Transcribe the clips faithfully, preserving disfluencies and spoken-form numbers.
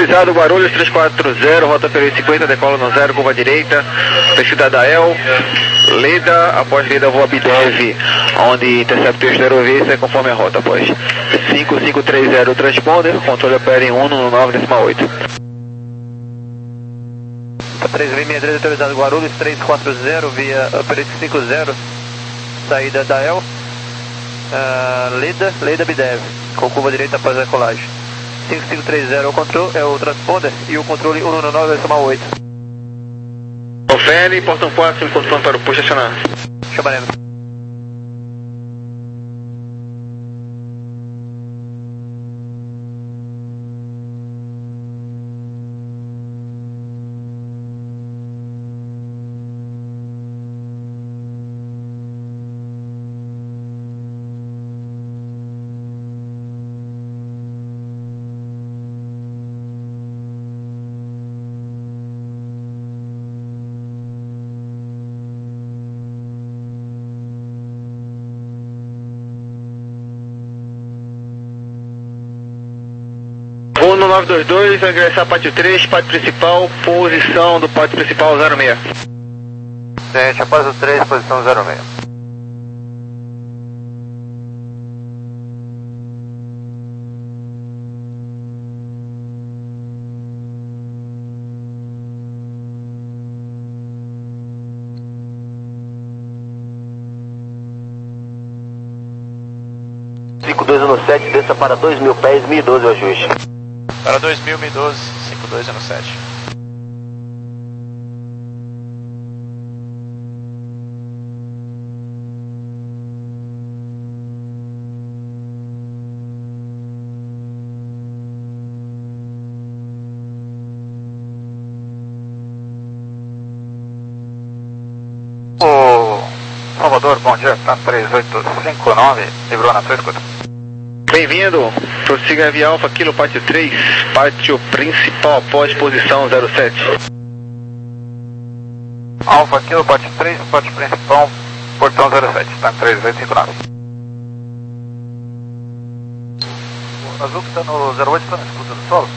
autorizado, Guarulhos três quatro zero, rota Pereira cinquenta, decola no zero, curva direita, perfil da Dael, Leda, após Leda voa Bidev, onde intercepta o aerovista conforme a rota, após cinco cinco três zero transponder, controle opera em um no nove décima oito. três V sessenta e três autorizado, Guarulhos três quatro zero, via Upper cinquenta, saída Dael, uh, Leda, Leda Bidev, com curva direita após a decolagem. cinco cinco três zero é o controle, é o transponder e o controle um no nove décima oito. Confere, portão quatro, enquanto plano para o push acionar. Chamaremos. um no nove dois dois, vai ingressar pátio três, pátio principal, posição do pátio principal zero seis. sete, após o três, posição zero seis. cinco dois no sete, desça para dois mil pés, mil e doze o ajuste. Para dois mil, mil e doze, cinco dois no sete. Ô, Salvador, bom dia, tá três oito cinco nove, livrou na sua escuta. Bem-vindo, prossiga via Alfa, Kilo, pátio três, pátio principal, após posição zero sete. Alfa, Kilo, pátio três, pátio principal, portão zero sete, tá três oito cinco nove. O azul que tá no zero oito tá na escuta do solo?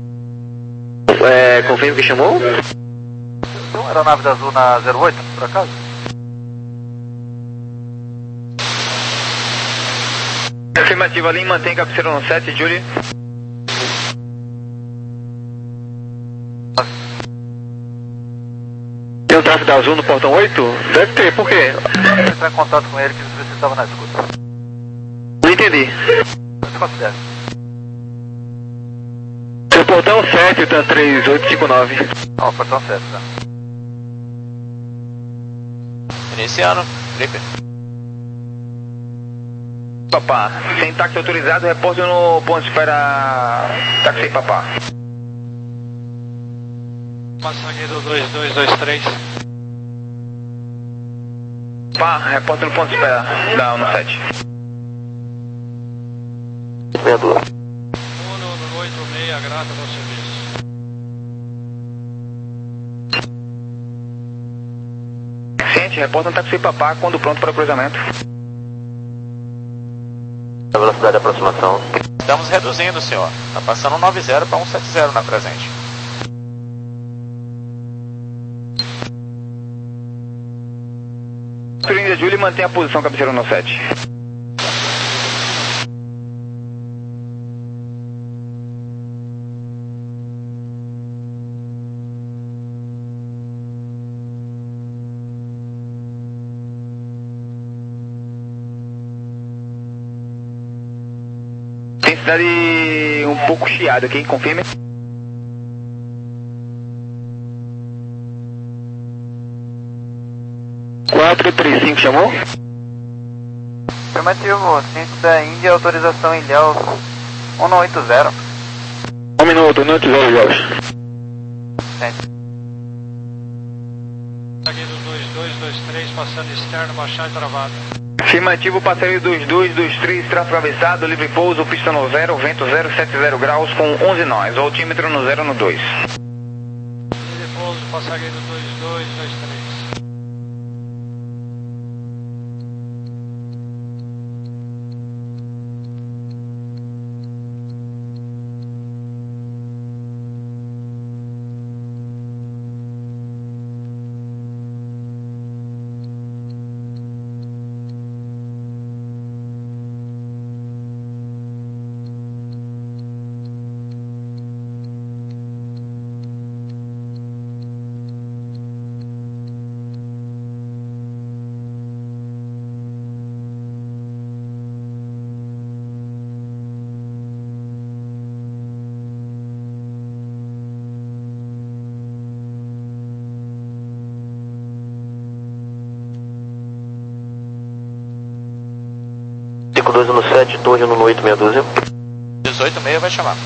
É, confirme que chamou? Tem uma aeronave da azul na zero oito, por acaso? Afirmativa, Lima, mantém cabeceira no sete, Julie. Tem um tráfego azul no portão oito? Deve ter, por quê? Vou entrar em contato com ele, que ele você estava na escuta. Não entendi. Desconsidere. Seu portão sete, tá três oito cinco nove. Ó, portão sete, tá? Iniciando, Felipe. Papá, sem táxi autorizado, reporte no ponto de espera táxi papá. Passageiro dois dois dois três. Pá, reporte no ponto de espera da um no sete. Uno no oito seis, grata ao serviço. Ciente, reporte no táxi papá quando pronto para o cruzamento. A velocidade de aproximação. Estamos reduzindo, senhor. Está passando um nove zero para um sete zero na presente. Turinda Julie, mantém a posição cabeceira no sete. Tem cidade um pouco chiada aqui, confirme. quatro três cinco, chamou? Afirmativo, ciente da Índia, autorização em Ilhéus um não oito zero. Um minuto, um minuto zero, Ilhéus. Ciente. Passageiro dois dois dois três, passando externo, baixar e travado. Afirmativo, passageiro dois dois dois três, tráfego avançado, livre pouso, pista no zero, vento zero sete zero graus com onze nós, altímetro no zero no dois. Livre pouso, passageiro dois dois dois três. cinco dois um sete, torre no oito meia dúzia. dezoito meia vai chamar.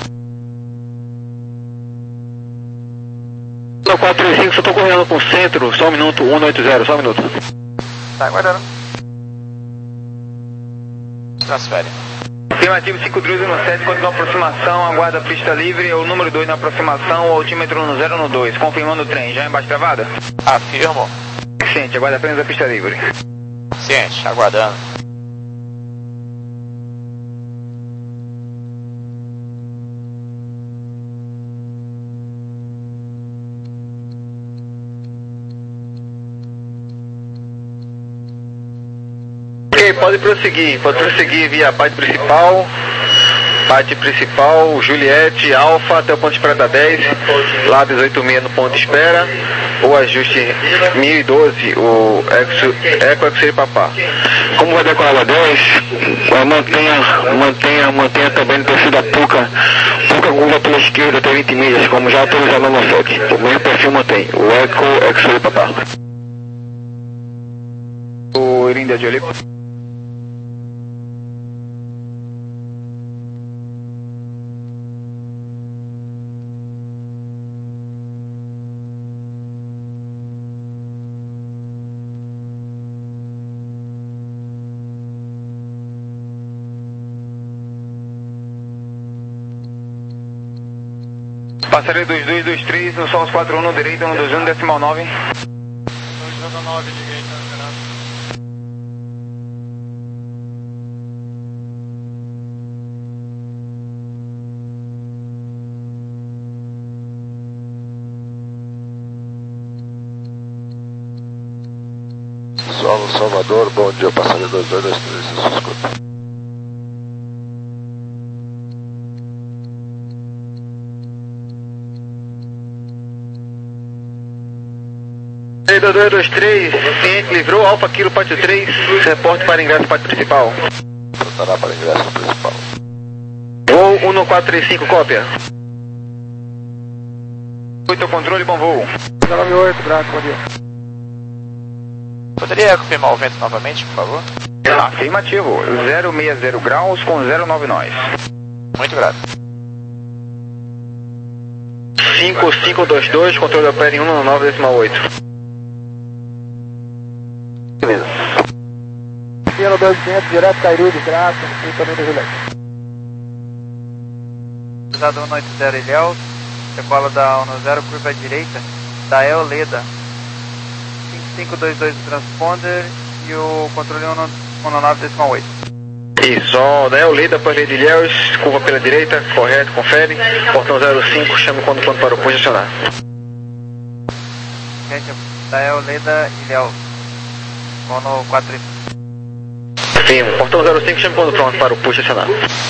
No quatro três cinco, só tô correndo com o centro, só um minuto, um oito zero, só um minuto. Tá aguardando. Transfere. Afirmativo cinco dois um sete, continua a aproximação, aguarda a pista livre, o número dois na aproximação, o altímetro no zero no dois, confirmando o trem, já embaixo travada? Afirmo. Ciente, aguarda apenas a pista livre. Ciente, aguardando. Ok, pode prosseguir, pode prosseguir via a parte principal, parte principal, Juliette, Alfa, até o ponto de espera da dez, lá dezoito meia no ponto de espera, o ajuste mil e doze, o Eco X-Ray Papá. Como vai decolar da dez, mantenha, mantenha, mantenha também no perfil da Puca, Puca curva pela esquerda até vinte milhas, como já autorizado no sete, o mesmo perfil mantém, o Eco X-Ray Papá. O Irinda de Olivo. Passaria dos dois dois três, no Solos quatro um no direito, no dois um, decimal nove. dois nove direita, Renato. Solo Salvador, bom dia, passaria dois dois dois três, se escuta. dois dois dois três, ciente, livrou, Alfa Kilo, parte três, reporte para ingresso, parte principal. Tratará para ingresso principal. Voo um no quatro três cinco, cópia. oito controle, bom voo. nove oito, Braco, bom dia. Poderia confirmar o vento novamente, por favor? Afirmativo, zero seis zero graus com zero nove nós. Muito grato. cinco cinco dois dois, controle da Opera em um nove decimal oito. Beleza. Kilo dois quinhentos, direto Cairu de Graça, e também do Juliette. Cruzado um oito zero Ilhéus, decola da um zero, curva à direita, da El Leda. cinco cinco dois dois transponder e o controle um nove decimal oito. Isso, ó, da El Leda para Rede Ilhéus, curva pela direita, correto, confere. Portão zero cinco, chame quando quando para o posicionar. Da El Leda Ilhéus, mono quatro três cinco. Firme, portão zero cinco, chame quando pronto para o posicionar.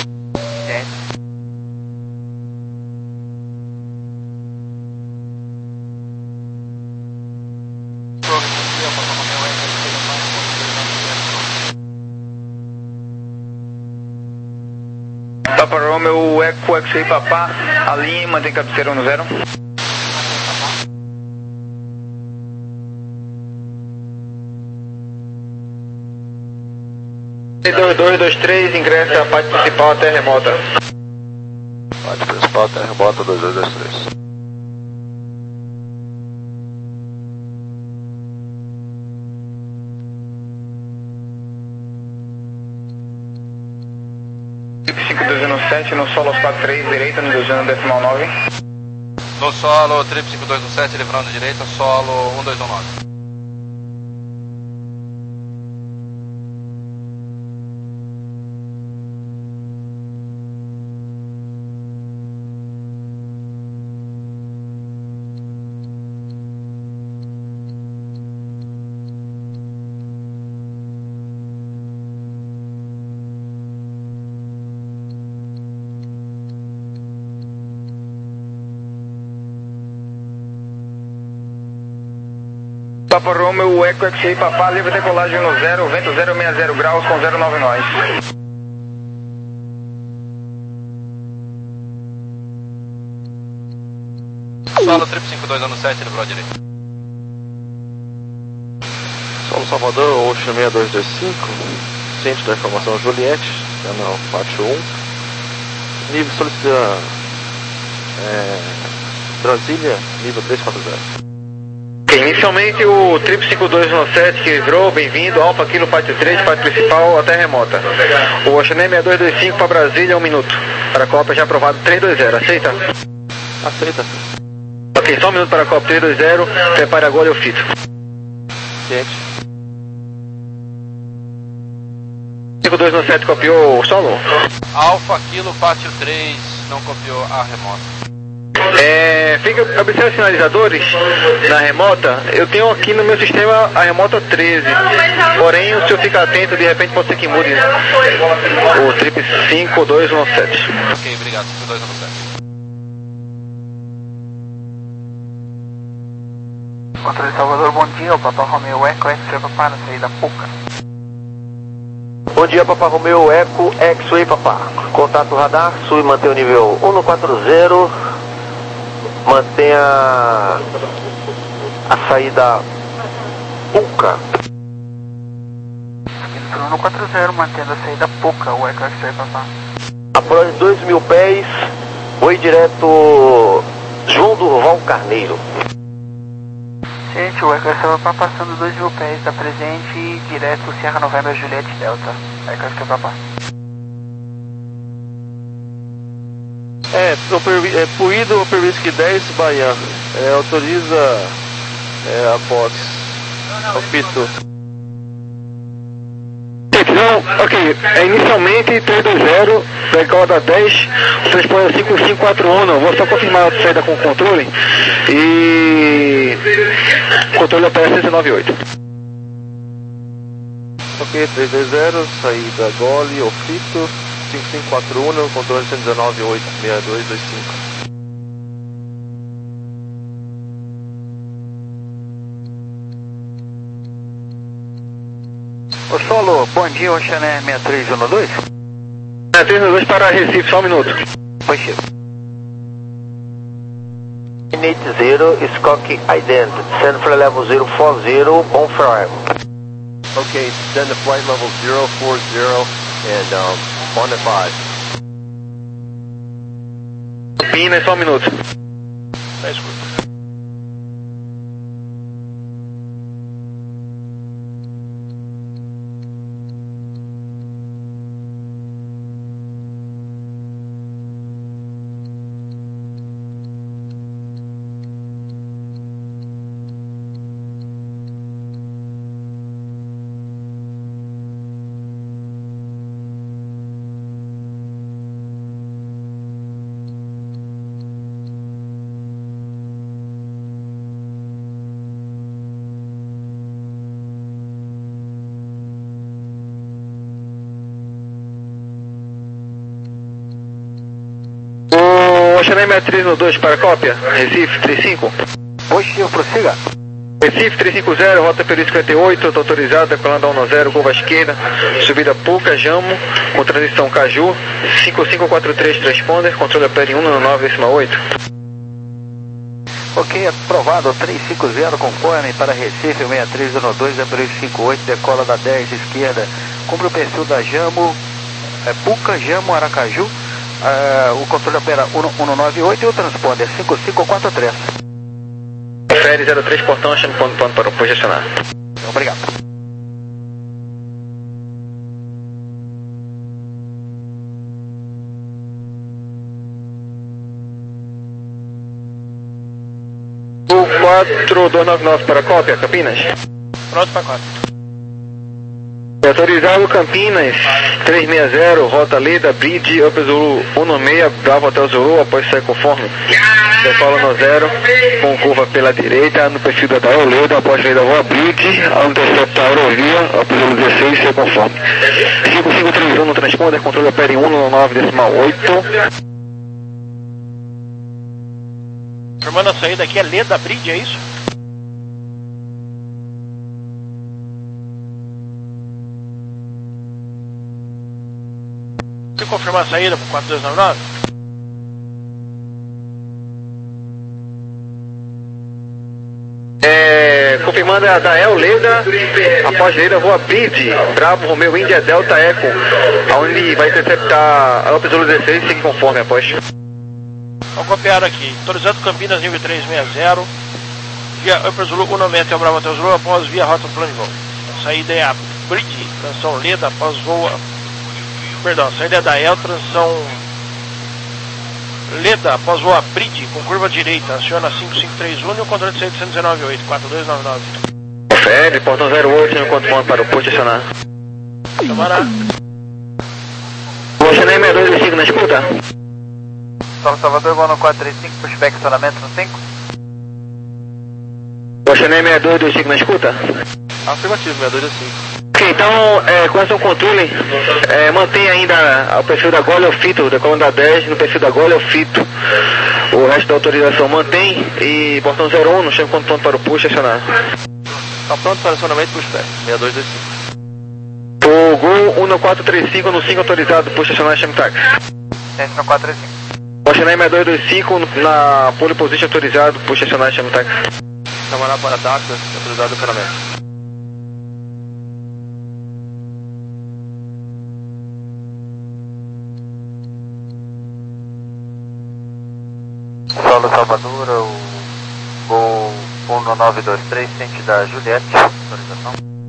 Papa Romeo, Eco X-Ray Papá, alinhe, mantém cabeceira no zero. dois dois dois três, ingressa a parte principal até remota. Parte principal até remota dois dois dois três. cinco dois um sete, no solo quatro três, direita, no dois um decimal nove. No solo, trip cinco dois um sete, livrando direita, solo um dois um nove. Papa Romeo, Eco X-Ray Papá, livre decolagem no zero, vento zero seis zero graus com zero nove nós. Solo, trip cinco dois um sete, livrou direita. Solo Salvador, Ocean seis dois dois cinco, centro da informação Juliette, canal Pátio um. Nível solicitando é, Brasília, nível trezentos e quarenta. Ok, inicialmente o triplo cinco dois um sete que livrou, bem-vindo, Alfa Kilo Pátio três, Pátio Principal até remota. O Oxané seis dois dois cinco para Brasília, um minuto. Para a Copa já aprovado três dois zero, aceita? Aceita. Ok, só um minuto para a Copa três dois zero, prepare agora e eu fito. Ciente. cinco dois um sete copiou o solo? Alfa Kilo Pátio três não copiou a remota. É, fica, observe os sinalizadores na remota. Eu tenho aqui no meu sistema a remota treze. Porém, se eu ficar atento, de repente pode ser que mude o trip cinco dois um sete. Ok, obrigado, cinco dois um sete. Controle Salvador, bom dia, o Papa Romeo Eco, X-Ray Papá, na saída Puca. Bom dia, Papa Romeo Eco, X-Ray Papá. Contato radar, sul e mantém o nível um quatro zero. Mantenha a saída Puca. um quatro zero, mantendo a saída Puca, o Eco X-Ray Papá. Após dois mil pés, oi direto João Durval Carneiro. Gente, o Eco X-Ray Papá passando dois mil pés, da presente e direto Sierra November Juliette Delta. Eco X-Ray Papá. É, é Puído ou Pervisque dez, Bahia. É, autoriza é, a box. Apito. Não, ok, é inicialmente três dois zero, decola dez, vocês põem cinco cinco quatro um, não, vou só confirmar a saída com o controle e controle opera seis nove oito. Ok, três dois zero, saída Gole, Ofito, cinco cinco quatro um, controle cento e dezenove oito seis dois dois cinco. O solo, bom dia, Oxané seis três um dois. seis três um dois para Recife, só um minuto. Pois sim. Init zero, Skok Ident, send for level zero four zero, on fire. Okay, send the flight level zero four zero and um, on at five. Pina, só um minuto. Nice work. Oxané seis três um dois para cópia, Recife trinta e cinco. Positivo, prossiga. Recife trezentos e cinquenta, rota período cinquenta e oito, estou autorizada, colando um zero, curva à esquerda, subida Puca, Jamo, com transição Caju, cinco cinco quatro três transponder, controle opera em um nove oito. Ok, aprovado, três cinco zero, conforme para Recife, seis três um dois, Abril cinco oito, decola da dez, esquerda, cumpre o perfil da Jamo, é, Puca, Jamo, Aracaju, uh, o controle opera um nove oito e o transponder cinco cinco quatro três. Fere zero três, portão, achando ponto, ponto para posicionar. Obrigado. O quatro dois nove nove para cópia, Campinas. Pronto para quatro. Autorizado Campinas, trezentos e sessenta, rota Leda, Bridge, Up Zulu um seis, Bravo Hotel Zulu, após sair conforme. Decola no zero, com curva pela direita, no perfil da Dael Leda, após Leda Voa Bridge, ao interceptar a Eurovia, Up Zulu dezesseis, sair conforme. cinco cinco três um no transponder, controle opera em um nove oito. Formando a saída aqui é Leda Bridge, é isso? Você confirmar a saída para quatro dois nove nove? É, confirmando é a da El Leda, após Leda voa Bid, Bravo, Romeo, Índia, Delta, Eco, onde vai interceptar a Upper Zulu dezesseis e seguir conforme após. Vamos copiar aqui, autorizado Campinas nível trezentos e sessenta, via Upper Zulu cento e noventa, Bravo Hotel Zulu, após via rota plano de voo. Saída é a Brid, transição Leda, após voo, perdão, saída é da El, transição Leda, após voo a Brid, com curva direita, aciona cinco cinco três um e o controle de saída cento e dezenove oito, quatro dois nove nove. Fed, portão zero oito, no conto ponto para o posto acionar. Camarada. Poxa, nem sessenta e dois cinco na escuta. Solo Salvador, voo no quatro três cinco, pushback, acionamento no cinco. Poxa, nem sessenta e dois cinco na escuta. Afirmativo, sessenta e dois cinco. Ok, então, é, com esse controle, é, mantém ainda o perfil da Gole ao fito, da coluna da dez, no perfil da Gole ao fito. O resto da autorização mantém e portão zero um, no chama quanto ponto para o push acionar. Está pronto para acionamento pushback, sessenta e dois cinco. O Gol um quatro três cinco no cinco autorizado, push acionar chama táxi. Gente no quatro três cinco. Poxa, nem sessenta e dois cinco na pole position autorizado, push acionar chama táxi. Camarada para táxi, autorizado o acionamento. Solo Salvador, o voo um nove dois três, sente da Juliette, autorização.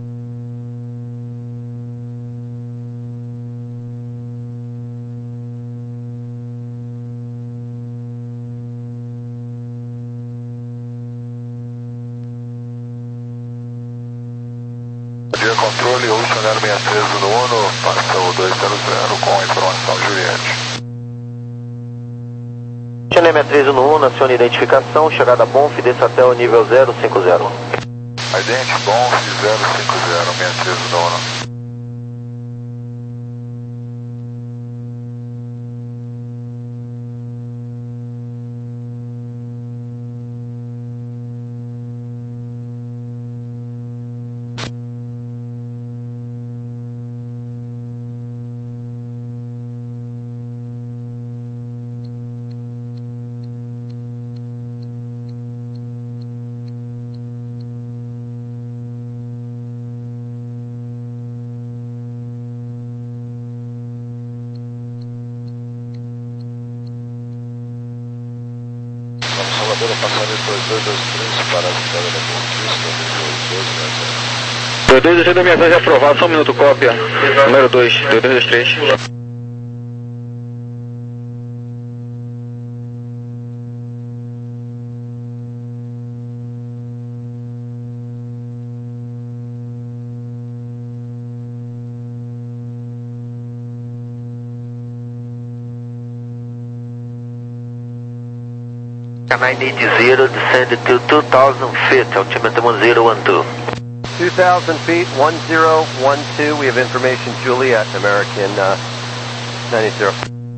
Dia controle, Ocean zero seis três no Uno, passa o dois zero zero com informação Juliette. Channel sessenta e três no Uno, aciona identificação, chegada Bonf, desça até o nível zero cinco zero. Ident Bonf zero cinco zero, sessenta e três no Uno. Salvador, passageiro dois dois dois três para a cidade da Conquista, nível dois dois dois dois da minha aprovado, só um minuto, cópia. Número dois, dois dois dois três. nine eight zero, descend to two thousand feet, altimeter one zero one two. two thousand feet, one zero one two, we have information, Juliet, American uh, nine eight zero.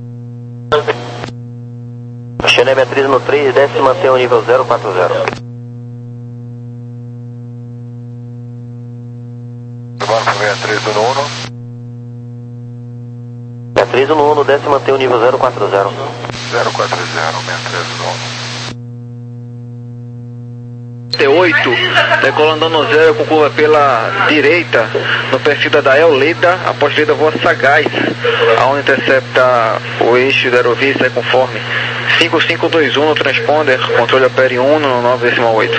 Channel sessenta e três no três, desce e mantém o nível zero quatro zero. sessenta e três no Uno. sessenta e três no Uno, desce e mantém o nível zero quatro zero. zero quatro zero, sessenta e três no Uno. T oito, decolando no zero com curva pela direita, no perfil da Dael Leda, após Leda voa Sagaz, aonde intercepta o eixo da aerovia e sai conforme. cinco cinco dois um no transponder, controle opere um no nove oito.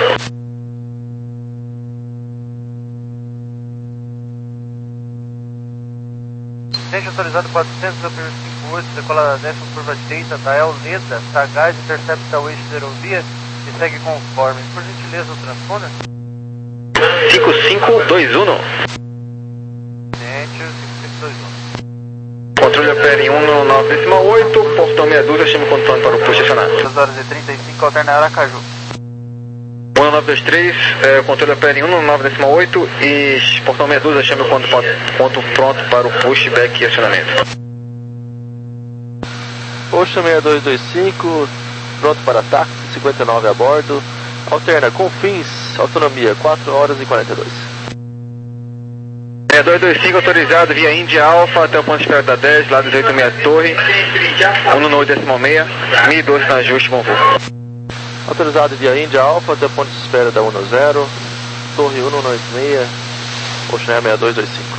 Gente autorizado quatrocentos, operação cinquenta e oito, decolada décima, curva direita, Dael Leda, Sagaz, intercepta o eixo da aerovia e segue conforme. Por gentileza, o transponder? cinco cinco dois um. Gente, cinco cinco dois um. Controle opere um no nove oito, portão meia dúzia, chama o contorno para o posicionado. duas horas e trinta e cinco, alterna Aracaju. um nove dois três, é, controle opere um no nove oito e portão meia dúzia, chama o ponto, ponto pronto para o pushback e acionamento. Ocean sessenta e dois dois cinco, pronto para táxi, cinquenta e nove a bordo, alterna Confins, autonomia quatro horas e quarenta e dois. sessenta e dois dois cinco autorizado via Índia Alfa até o ponto de espera da dez, lá dezoito seis Torre, um no decimal seis, mil e doze na ajuste, bom voo. Autorizado via Índia Alfa até o ponto de espera da um zero, Torre um nove seis, Ocean Air seis dois dois cinco.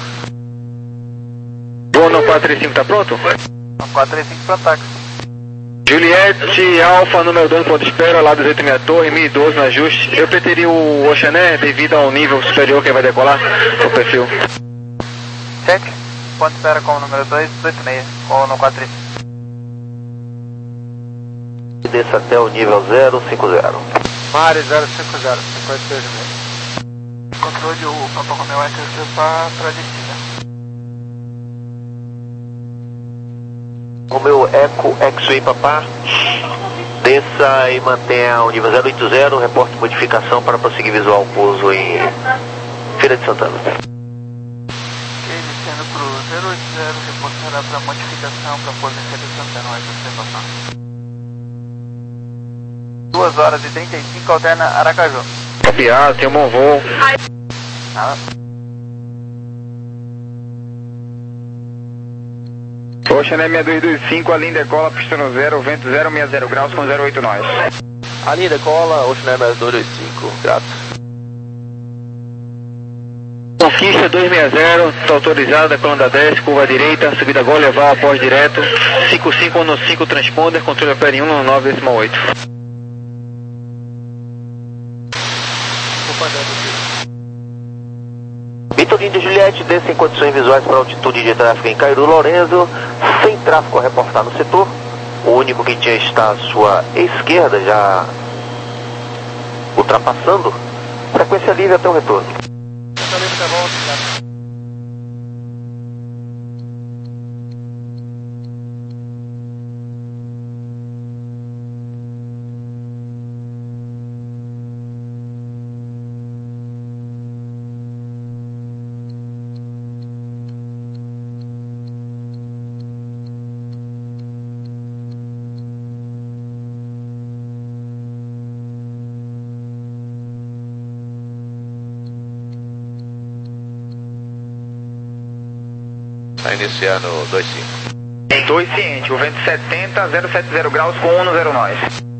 Uno quatro três cinco tá pronto? quatro três cinco para táxi. Juliette, Alfa, número dois, ponto de espera, lá dezoito meia torre, mil e doze no ajuste. Eu preteria o Ocean Air devido ao nível superior que vai decolar, o perfil. Check, ponto de espera com o número dois, dezoito meia, com no quatro três cinco. Desça até o nível zero cinco zero. Mare zero cinco zero, cinquenta e seis meia. Controle o Papa Romeo S C para descida. Romeo Eco X-Ray Papá, desça e mantenha o nível zero oito zero, reporte modificação para prosseguir visual pouso em Feira de Santana. Ok, descendo para o zero oito zero, reportará para modificação para pouso em Feira de Santana, S C Papá. duas horas e trinta e cinco, alterna Aracaju. Copiado, tem um bom voo. Nada. Ocean Air seis dois dois cinco, a linha decola, pista no zero, vento zero sessenta graus com zero oito nós. A linha decola, Ocean Air seis dois dois cinco, grato. Conquista dois sessenta, está autorizada, decolando a dez, curva direita, subida agora, levar após direto, cinco cinco um cinco transponder, controle opera em um nove oito. Vitor Índia Juliette, desça em condições visuais para altitude de tráfego em Cairu Lourenço, sem tráfego a reportar no setor. O único que tinha está à sua esquerda, já ultrapassando. Frequência livre até o retorno. Está iniciando dois cinco. dois ciente, o vento setenta, zero setenta graus com um zero nós.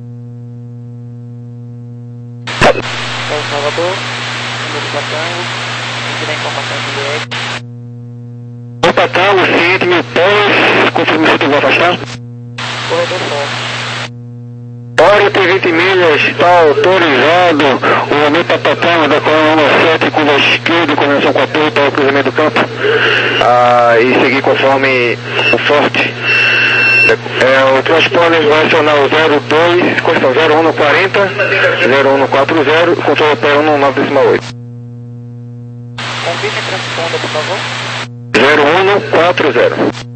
El Salvador, número de Patango, envia a informação Juliette. O Patango, ciente, mil pés, confirma se tu vai afastar. Corredor forte. Hora e vinte milhas, está autorizado o aumento para Patango da coluna sete, curva esquerda, convenção com a torre para o cruzamento do campo. Ah, e seguir conforme o forte. É, o transponder vai acionar o zero dois, consta zero um quarenta, zero um quatro zero, controle opera um nove oito. Confirme transponder, por favor. zero um quatro zero.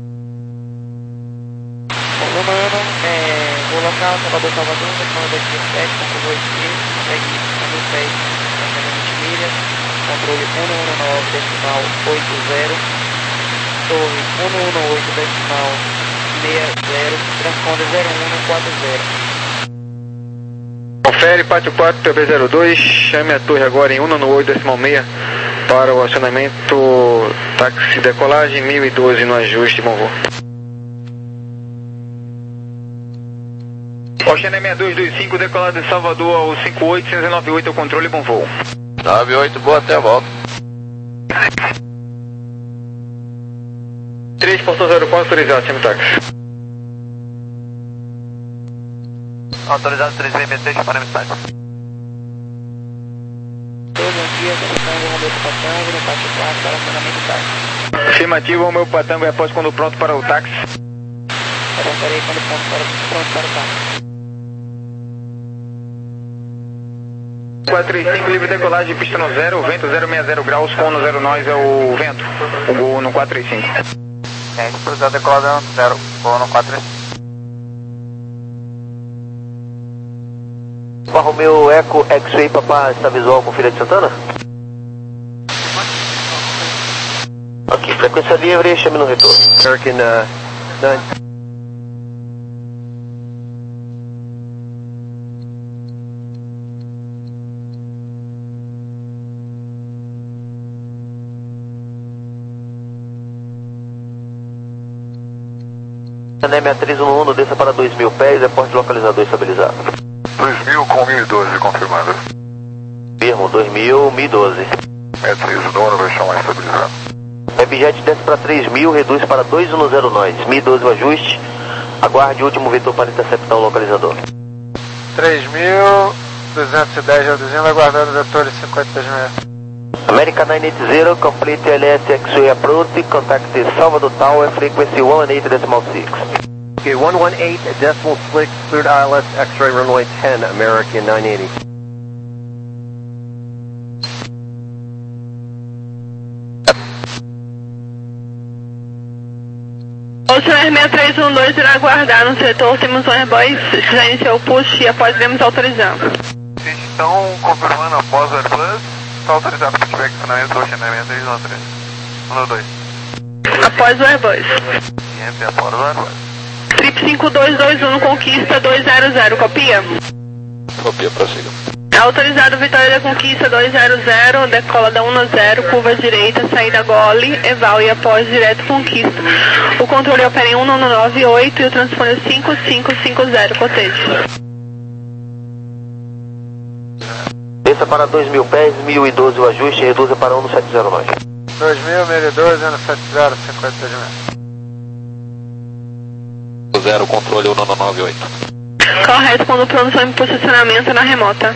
Romano, é, vou local, Salvador, Salvador, declama dois cinco sete, concurso esquerdo, segue mil pés, vinte milhas, controle um um nove decimal oito zero, torre um um oito decimal sessenta, transponder zero um quatro zero. Confere, Pátio quatro, T B zero dois, chame a torre agora em um um oito decimal seis para o acionamento táxi decolagem mil e doze no ajuste, bom voo. Ocean Air seis dois dois cinco, decolado de Salvador ao cinco oito, seis nove oito, o controle, bom voo. nove oito, boa, até a volta. três ponto zero quatro, autorizado, chame táxi. Autorizado três B B seis para mensagem. Bom dia, capitão, Romeu Patango, no Pátio quatro, para acionamento táxi. Afirmativo, o meu Patango é após quando pronto para o táxi. Reportarei quando pronto para, pronto para o táxi. quatro três cinco, livre decolagem, pista no zero, vento zero sessenta graus, com no zero nós é o vento. O gol no quatro três cinco. É, cruzado decolado no zero, vou no quatro três cinco. Alfa Romeo Eco X-Ray Papá, está visual com Feira de Santana? Aqui, frequência livre, chame no retorno. American uh, nine. Anémia três um um, desça para dois mil pés, reporte localizador estabilizado. dois mil com mil e doze confirmado. Via termo, dois mil, mil e doze. seis três do nono, vai chamar estabilizado. Webjet desce para três mil, reduz para dois um zero nós, mil e doze o ajuste. Aguarde o último vetor para interceptar o localizador. três mil duzentos e dez reduzindo, aguardando o vetor cinquenta e seis. American nove oitenta, complete L S X-ray approach, contact Salvador Tower, frequency one eighteen decimal six. Okay, one eighteen decimal six, cleared I L S X-ray runway ten, American nove oitenta. Oceaner seis três um dois irá aguardar no setor, temos um Airbus, já iniciou o push e após iremos autorizar. Vocês estão confirmando após o Airbus, está autorizado para feedback finalmente do Oceaner seis três um três. um ou dois. Após o Airbus. Sempre após o Airbus. Trip cinco dois dois um, Conquista dois zero zero, copia? Copia, prossiga. Autorizado Vitória da Conquista dois zero zero, decola da um zero, curva direita, saída Gole, Eval e após direto Conquista. O controle opera em um nove oito e o transponder cinco cinco cinco zero, cotejo. Desça para dois mil pés, mil e doze o ajuste e reduza para um sete zero nós. dois mil, mil e doze, um sete zero, cinquenta e seis metros. Zero, controle um nove oito. Correto, quando pronto em posicionamento na remota.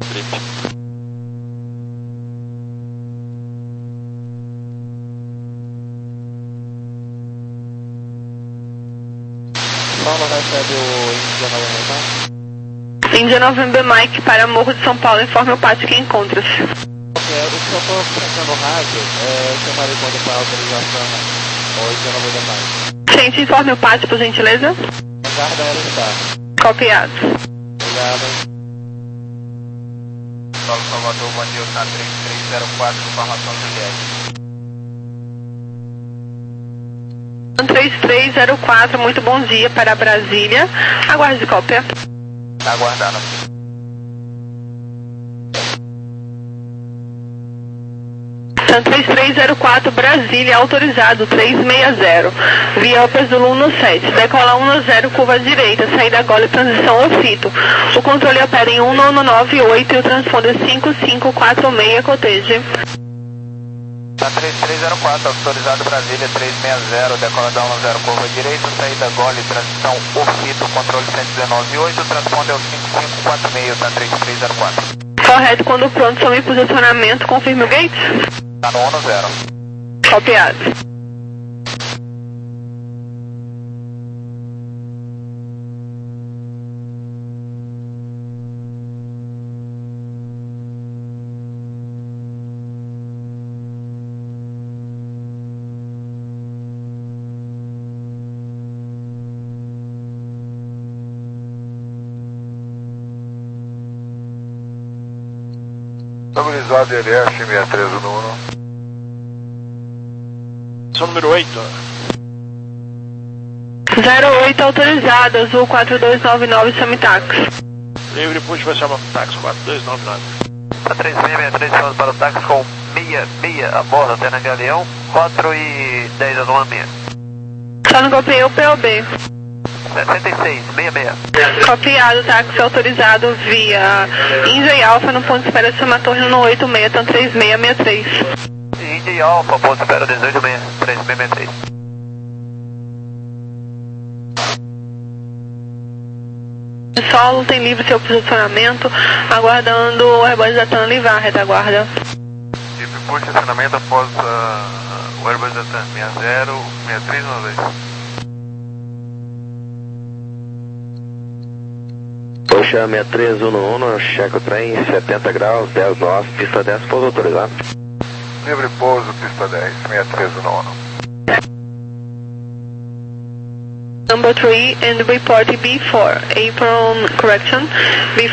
Paulo recebe o Índia November. Índia November Mike para Morro de São Paulo, informe o pátio que encontra-se. Ok, o que eu estou pensando no rádio é chamar quando para autorização ou Índia November Mike. Gente, informe o pátio, por gentileza. Aguarda ela estar. Copiado. Obrigado. Paulo Salvador, bom dia, tá três três zero quatro, informação Juliette. três três zero quatro, muito bom dia para Brasília. Aguarde cópia. Tá aguardando. três três zero quatro, Brasília, autorizado três seis zero. Via Opus Zulu um sete, decola um zero, curva direita, saída Gole, transição Ofito. O controle opera em um nove oito e o transponder cinco cinco quatro seis, coteje. Tá três três zero quatro, autorizado Brasília três seis zero, decola da um zero, curva direita, saída Gole, transição Ofito, controle cento e dezenove oito, o transponder é o cinco cinco quatro seis, tá três três zero quatro. Correto, quando pronto, some em posicionamento, confirme o gate. Tá no um zero. Copiado. Estabilizado L S seis três do nono. São número oito. zero oito autorizado, Azul quatro dois nove nove, Samitax. Livre push vai chamar táxi quatro dois nove nove. Tá três seis seis três, falando para o táxi com seis seis a bordo, Terna Galeão, quatro e dez a Zona seis. Só no copiei o P O B. sessenta e seis, seis seis. Copiado, táxi autorizado via Índia e Alfa no ponto de espera de Soma Torre no oito seis, então três seis seis três. Índia e Alfa, ponto de espera dezoito seis, três seis seis três. Solo tem livre seu posicionamento, aguardando o Airbus da TAM livrar a retaguarda. Livre push, estacionamento após uh, o Airbus da TAM seis zero, seis três um dois. Ocean seis três um um, checa o trem, setenta graus, dez nós, pista dez, pouso autorizado. Livre pouso, pista dez, seis três um um. Number three and report B four, apron correction, B